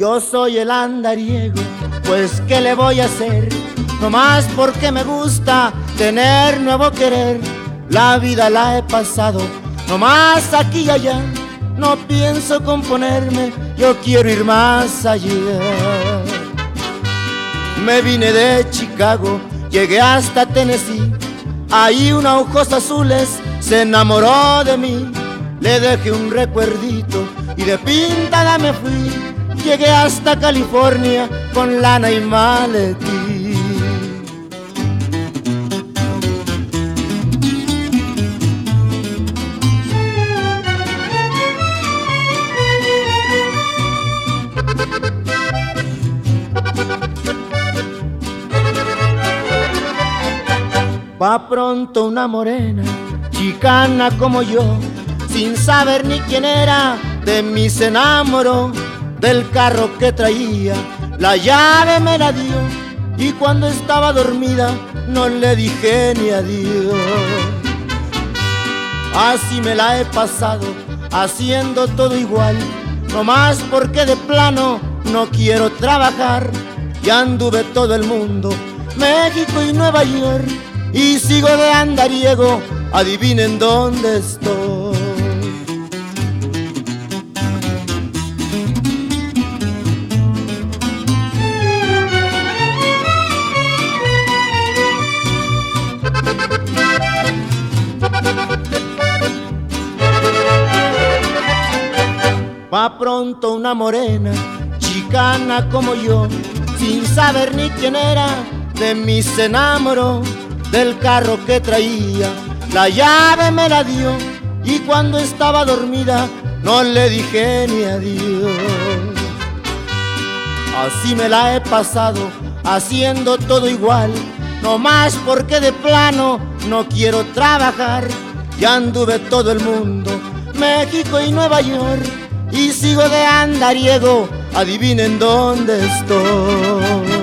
Yo soy el andariego, pues ¿qué le voy a hacer? Nomás porque me gusta tener nuevo querer. La vida la he pasado, nomás aquí y allá. No pienso componerme, yo quiero ir más allá. Me vine de Chicago, llegué hasta Tennessee. Ahí una ojos azules se enamoró de mí. Le dejé un recuerdito y de pintada me fui. Llegué hasta California con lana y maletín. Va pronto una morena, chicana como yo, sin saber ni quién era, de mí se enamoró. Del carro que traía, la llave me la dio, y cuando estaba dormida no le dije ni adiós. Así me la he pasado, haciendo todo igual, nomás porque de plano no quiero trabajar. Ya anduve todo el mundo, México y Nueva York, y sigo de andariego, adivinen dónde estoy. Va pronto una morena, chicana como yo, sin saber ni quién era, de mí se enamoró. Del carro que traía, la llave me la dio, y cuando estaba dormida no le dije ni adiós. Así me la he pasado, haciendo todo igual, nomás porque de plano no quiero trabajar. Ya anduve todo el mundo, México y Nueva York, y sigo de andariego, adivinen dónde estoy.